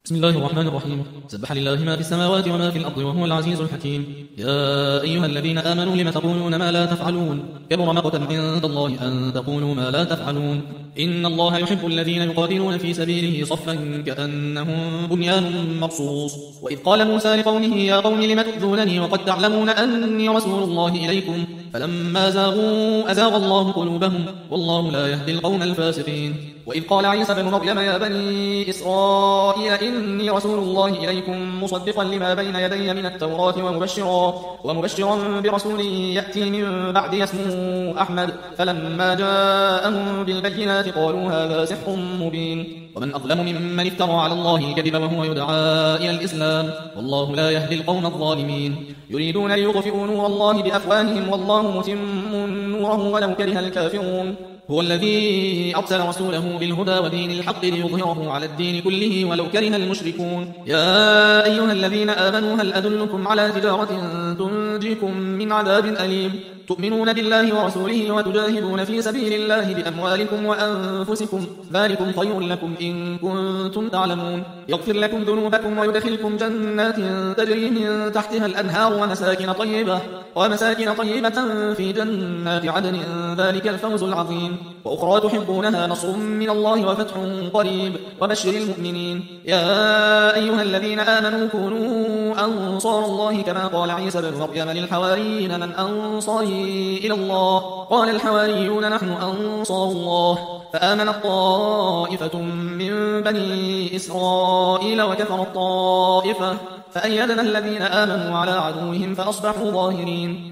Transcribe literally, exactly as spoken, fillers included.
بسم الله الرحمن الرحيم. سبح لله ما في السماوات وما في الأرض وهو العزيز الحكيم. يا أيها الذين آمنوا لم تقولون ما لا تفعلون؟ كبر مقتا عند الله أن تقولوا ما لا تفعلون. إن الله يحب الذين يقاتلون في سبيله صفا كأنهم بنيان مرصوص. وإذ قال موسى لقومه يا قوم لم تؤذونني وقد تعلمون أني رسول الله إليكم فلما زاغوا أزاغ الله قلوبهم والله لا يهدي القوم الفاسقين. وإذ قال عيسى بن مريم يا بني إسرائيل إني رسول الله إليكم مصدقا لما بين يدي من التوراة ومبشرا, ومبشرا برسول يأتي من بعد اسمه أحمد فلما جاءهم بالبينات قالوا هذا سحر مبين. ومن أظلم ممن افترى على الله كذبا وهو يدعى إلى الإسلام والله لا يهدي القوم الظالمين. يريدون ليطفئوا نور الله بأفواههم والله متم نوره ولو كره الكافرون. هو الذي أرسل رسوله بالهدى ودين الحق ليظهره على الدين كله ولو كره المشركون. يا أيها الذين آمنوا هل أدلكم على تجارة تنجيكم من عذاب أليم تؤمنون بالله ورسوله وتجاهدون في سبيل الله بأموالكم وأنفسكم ذلكم خير لكم إن كنتم تعلمون. يغفر لكم ذنوبكم ويدخلكم جنات تجري من تحتها الأنهار ومساكن طيبة, ومساكن طيبة في جنات عدن ذلك الفوز العظيم. وأخرى تحبونها نصر من الله وفتح قريب وبشر المؤمنين. يا أيها الذين آمنوا كونوا أنصار الله كما قال عيسى بن مريم للحواريين من أنصاري إلى الله قال الحواريون نحن أنصار الله فآمنت طائفة من بني إسرائيل وكفرت طائفة فأيدنا الذين آمنوا على عدوهم فأصبحوا ظاهرين.